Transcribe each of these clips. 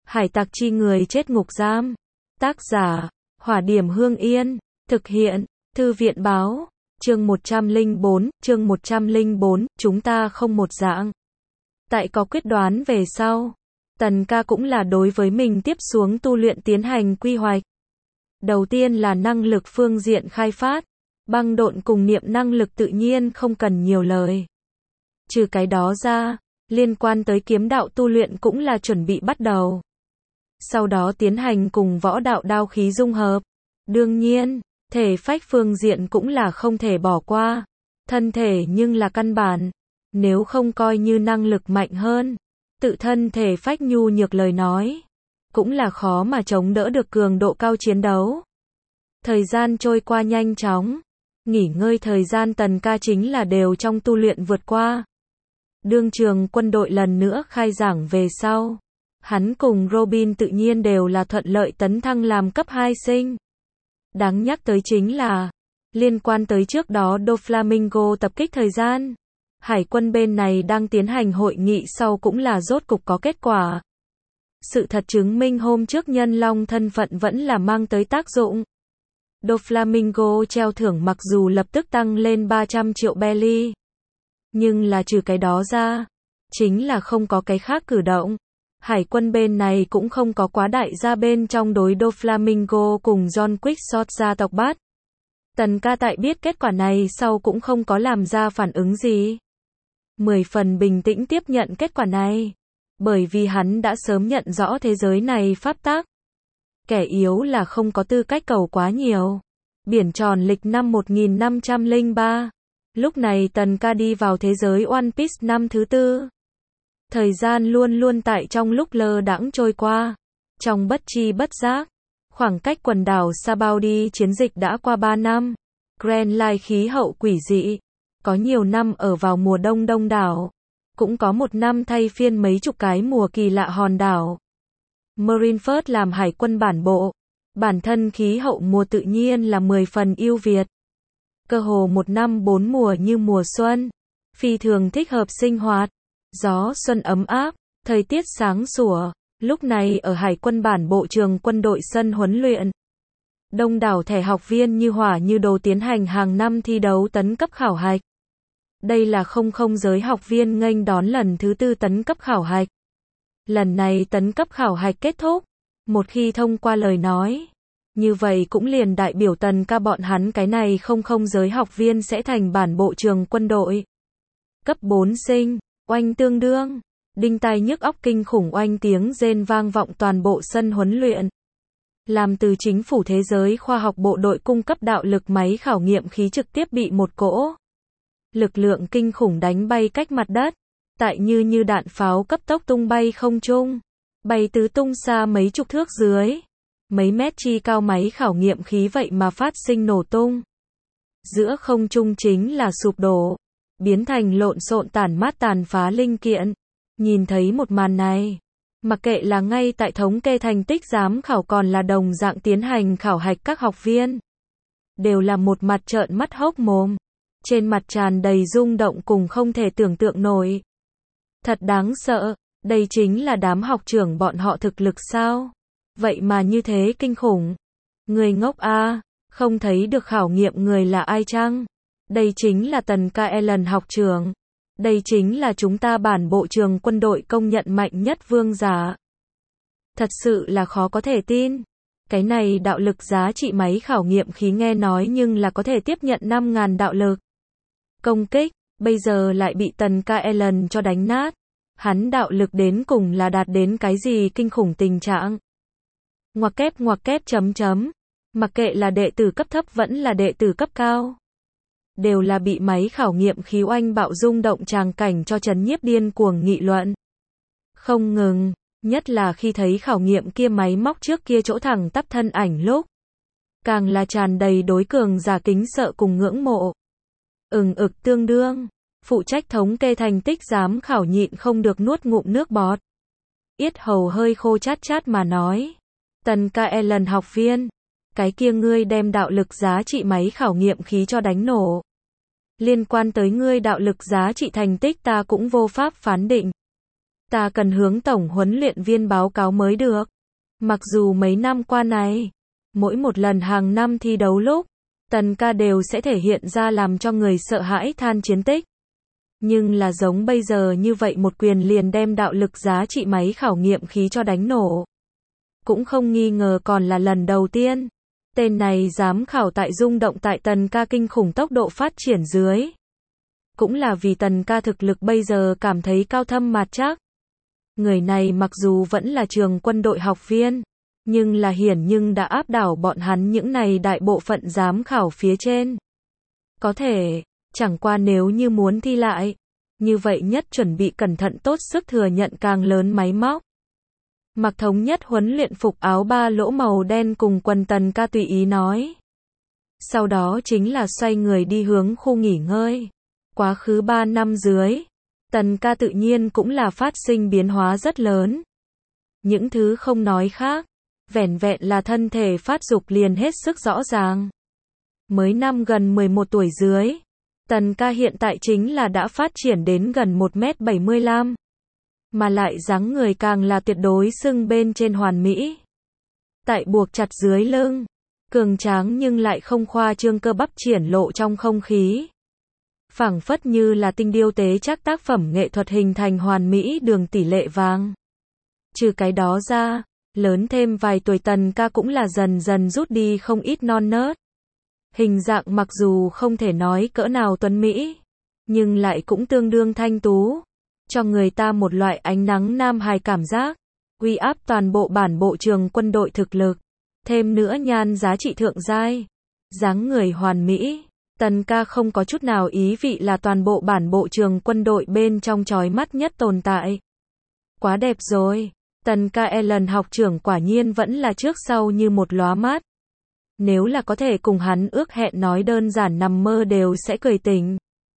Hải tặc chi người chết ngục giam. Tác giả, Hỏa Điểm Hương Yên. Thực hiện, Thư viện báo. Chương 104, chúng ta không một dạng. Tại có quyết đoán về sau, Tần Ca cũng là đối với mình tiếp xuống tu luyện tiến hành quy hoạch. Đầu tiên là năng lực phương diện khai phát, băng độn cùng niệm năng lực tự nhiên không cần nhiều lời. Trừ cái đó ra, liên quan tới kiếm đạo tu luyện cũng là chuẩn bị bắt đầu. Sau đó tiến hành cùng võ đạo đao khí dung hợp. Đương nhiên, thể phách phương diện cũng là không thể bỏ qua. Thân thể nhưng là căn bản. Nếu không coi như năng lực mạnh hơn, tự thân thể phách nhu nhược lời nói, cũng là khó mà chống đỡ được cường độ cao chiến đấu. Thời gian trôi qua nhanh chóng. Nghỉ ngơi thời gian Tần Ca chính là đều trong tu luyện vượt qua. Đương trường quân đội lần nữa khai giảng về sau, hắn cùng Robin tự nhiên đều là thuận lợi tấn thăng làm cấp 2 sinh. Đáng nhắc tới chính là, liên quan tới trước đó Doflamingo tập kích thời gian, Hải quân bên này đang tiến hành hội nghị sau cũng là rốt cục có kết quả. Sự thật chứng minh hôm trước nhân long thân phận vẫn là mang tới tác dụng. Doflamingo treo thưởng mặc dù lập tức tăng lên 300 triệu belly, nhưng là trừ cái đó ra, chính là không có cái khác cử động. Hải quân bên này cũng không có quá đại gia bên trong đối Doflamingo cùng John Quixote gia tộc bắt. Tần Ca tại biết kết quả này sau cũng không có làm ra phản ứng gì. 10 phần bình tĩnh tiếp nhận kết quả này, bởi vì hắn đã sớm nhận rõ thế giới này pháp tắc. Kẻ yếu là không có tư cách cầu quá nhiều. Biển tròn lịch năm 1503. Lúc này Tần Ca đi vào thế giới One Piece năm thứ 4. Thời gian luôn luôn tại trong lúc lơ đãng trôi qua. Trong bất tri bất giác, khoảng cách quần đảo Sabaody chiến dịch đã qua 3 năm. Grand Line khí hậu quỷ dị. Có nhiều năm ở vào mùa đông đông đảo. Cũng có một năm thay phiên mấy chục cái mùa kỳ lạ hòn đảo. Marineford làm hải quân bản bộ. Bản thân khí hậu mùa tự nhiên là 10 phần ưu việt. Cơ hồ một năm 4 mùa như mùa xuân. Phi thường thích hợp sinh hoạt. Gió xuân ấm áp, thời tiết sáng sủa. Lúc này ở hải quân bản bộ trường quân đội sân huấn luyện, đông đảo thẻ học viên như hỏa như đồ tiến hành hàng năm thi đấu tấn cấp khảo hạch. Đây là không giới học viên nghênh đón lần thứ 4 tấn cấp khảo hạch. Lần này tấn cấp khảo hạch kết thúc, một khi thông qua lời nói, như vậy cũng liền đại biểu Tần Ca bọn hắn cái này không giới học viên sẽ thành bản bộ trường quân đội. Cấp 4 sinh, oanh tương đương, đinh tai nhức óc kinh khủng oanh tiếng rên vang vọng toàn bộ sân huấn luyện. Làm từ chính phủ thế giới khoa học bộ đội cung cấp đạo lực máy khảo nghiệm khí trực tiếp bị một cỗ lực lượng kinh khủng đánh bay cách mặt đất, tại như đạn pháo cấp tốc tung bay không trung, bay tứ tung xa mấy chục thước dưới, mấy mét chi cao máy khảo nghiệm khí vậy mà phát sinh nổ tung. Giữa không trung chính là sụp đổ, biến thành lộn xộn tàn mát tàn phá linh kiện. Nhìn thấy một màn này, mặc kệ là ngay tại thống kê thành tích giám khảo còn là đồng dạng tiến hành khảo hạch các học viên, đều là một mặt trợn mắt hốc mồm, trên mặt tràn đầy rung động cùng không thể tưởng tượng nổi. Thật đáng sợ, đây chính là đám học trưởng bọn họ thực lực sao? Vậy mà như thế kinh khủng. Người ngốc a, không thấy được khảo nghiệm người là ai chăng? Đây chính là Tần Ca Ellen học trưởng. Đây chính là chúng ta bản bộ trường quân đội công nhận mạnh nhất vương giả. Thật sự là khó có thể tin. Cái này đạo lực giá trị máy khảo nghiệm khí nghe nói nhưng là có thể tiếp nhận 5.000 đạo lực công kích, bây giờ lại bị Tần Ca Ellen cho đánh nát. Hắn đạo lực đến cùng là đạt đến cái gì kinh khủng tình trạng. Ngoặc kép chấm. Mặc kệ là đệ tử cấp thấp vẫn là đệ tử cấp cao, đều là bị máy khảo nghiệm khí oanh bạo rung động tràng cảnh cho chấn nhiếp điên cuồng nghị luận. Không ngừng, nhất là khi thấy khảo nghiệm kia máy móc trước kia chỗ thẳng tắp thân ảnh lúc, càng là tràn đầy đối cường giả kính sợ cùng ngưỡng mộ. Tương đương, phụ trách thống kê thành tích giám khảo nhịn không được nuốt ngụm nước bọt. Yết hầu hơi khô chát mà nói. Tần Ca Ellen học viên, cái kia ngươi đem đạo lực giá trị máy khảo nghiệm khí cho đánh nổ. Liên quan tới ngươi đạo lực giá trị thành tích ta cũng vô pháp phán định. Ta cần hướng tổng huấn luyện viên báo cáo mới được. Mặc dù mấy năm qua này, mỗi một lần hàng năm thi đấu lúc, Tần ca đều sẽ thể hiện ra làm cho người sợ hãi than chiến tích. Nhưng là giống bây giờ như vậy một quyền liền đem đạo lực giá trị máy khảo nghiệm khí cho đánh nổ. Cũng không nghi ngờ còn là lần đầu tiên. Tên này dám khảo tại rung động tại Tần ca kinh khủng tốc độ phát triển dưới. Cũng là vì Tần ca thực lực bây giờ cảm thấy cao thâm mạt chắc. Người này mặc dù vẫn là trường quân đội học viên, nhưng là nhưng đã áp đảo bọn hắn những này đại bộ phận giám khảo phía trên. Có thể, chẳng qua nếu như muốn thi lại, như vậy nhất chuẩn bị cẩn thận tốt sức thừa nhận càng lớn máy móc. Mặc thống nhất huấn luyện phục áo ba lỗ màu đen cùng quần Tần ca tùy ý nói. Sau đó chính là xoay người đi hướng khu nghỉ ngơi. Quá khứ 3 năm dưới, Tần ca tự nhiên cũng là phát sinh biến hóa rất lớn. Những thứ không nói khác, vẻn vẹn là thân thể phát dục liền hết sức rõ ràng. Mới năm gần 11 tuổi dưới, Tần ca hiện tại chính là đã phát triển đến gần 1m75. Mà lại dáng người càng là tuyệt đối xưng bên trên hoàn mỹ. Tại buộc chặt dưới lưng, cường tráng nhưng lại không khoa trương cơ bắp triển lộ trong không khí. Phảng phất như là tinh điêu tế chắc tác phẩm nghệ thuật hình thành hoàn mỹ đường tỷ lệ vàng. Trừ cái đó ra, lớn thêm vài tuổi Tần ca cũng là dần dần rút đi không ít non nớt. Hình dạng mặc dù không thể nói cỡ nào tuấn mỹ, nhưng lại cũng tương đương thanh tú, cho người ta một loại ánh nắng nam hài cảm giác, uy áp toàn bộ bản bộ trường quân đội thực lực, thêm nữa nhan giá trị thượng giai, dáng người hoàn mỹ. Tần ca không có chút nào ý vị là toàn bộ bản bộ trường quân đội bên trong chói mắt nhất tồn tại. Quá đẹp rồi, Tần ca lần học trưởng quả nhiên vẫn là trước sau như một lóa mắt. Nếu là có thể cùng hắn ước hẹn nói đơn giản nằm mơ đều sẽ cười tỉnh.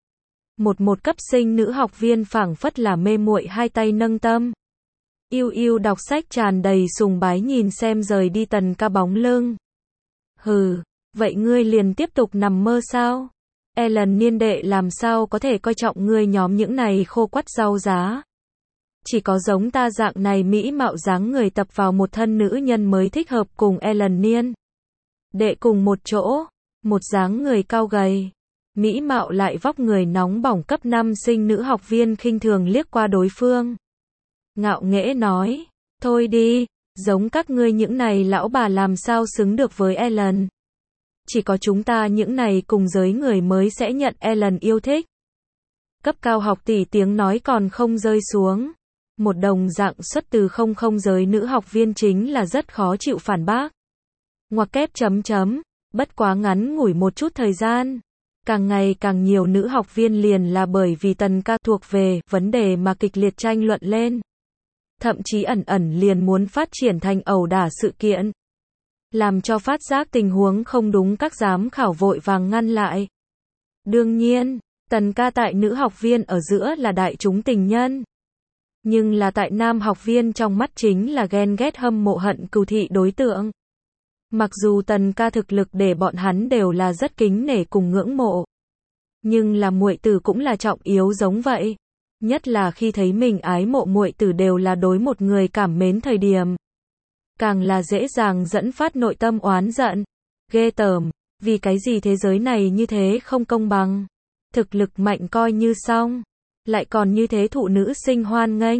Một cấp sinh nữ học viên phảng phất là mê muội hai tay nâng tâm. Yêu yêu đọc sách tràn đầy sùng bái nhìn xem rời đi Tần ca bóng lưng. Hừ, vậy ngươi liền tiếp tục nằm mơ sao? Ellen niên đệ làm sao có thể coi trọng ngươi nhóm những này khô quắt rau giá? Chỉ có giống ta dạng này mỹ mạo dáng người tập vào một thân nữ nhân mới thích hợp cùng Ellen niên đệ cùng một chỗ, một dáng người cao gầy, mỹ mạo lại vóc người nóng bỏng cấp 5 sinh nữ học viên khinh thường liếc qua đối phương. Ngạo nghễ nói, thôi đi, giống các ngươi những này lão bà làm sao xứng được với Ellen. Chỉ có chúng ta những này cùng giới người mới sẽ nhận Ellen yêu thích. Cấp cao học tỷ tiếng nói còn không rơi xuống. Một đồng dạng xuất từ không giới nữ học viên chính là rất khó chịu phản bác. Ngoặc kép chấm chấm, bất quá ngắn ngủi một chút thời gian. Càng ngày càng nhiều nữ học viên liền là bởi vì Tần ca thuộc về vấn đề mà kịch liệt tranh luận lên. Thậm chí ẩn liền muốn phát triển thành ẩu đả sự kiện. Làm cho phát giác tình huống không đúng các giám khảo vội vàng ngăn lại. Đương nhiên, Tần ca tại nữ học viên ở giữa là đại chúng tình nhân. Nhưng là tại nam học viên trong mắt chính là ghen ghét hâm mộ hận cừu thị đối tượng. Mặc dù Tần ca thực lực để bọn hắn đều là rất kính nể cùng ngưỡng mộ. Nhưng là muội tử cũng là trọng yếu giống vậy. Nhất là khi thấy mình ái mộ muội tử đều là đối một người cảm mến thời điểm. Càng là dễ dàng dẫn phát nội tâm oán giận. Ghê tởm, vì cái gì thế giới này như thế không công bằng. Thực lực mạnh coi như xong. Lại còn như thế thụ nữ sinh hoan nghênh.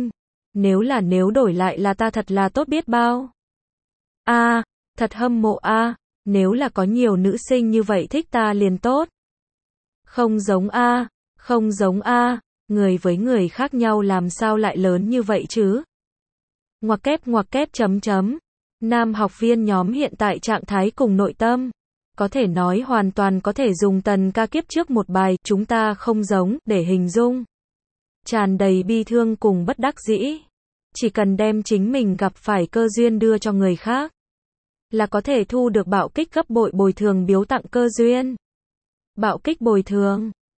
Nếu đổi lại là ta thật là tốt biết bao. Thật hâm mộ nếu là có nhiều nữ sinh như vậy thích ta liền tốt. Không giống người với người khác nhau làm sao lại lớn như vậy chứ? Ngoặc kép chấm chấm. Nam học viên nhóm hiện tại trạng thái cùng nội tâm. Có thể nói hoàn toàn có thể dùng Tần ca kiếp trước một bài chúng ta không giống để hình dung. Tràn đầy bi thương cùng bất đắc dĩ. Chỉ cần đem chính mình gặp phải cơ duyên đưa cho người khác. Là có thể thu được bạo kích gấp bội bồi thường biếu tặng cơ duyên. Bạo kích bồi thường.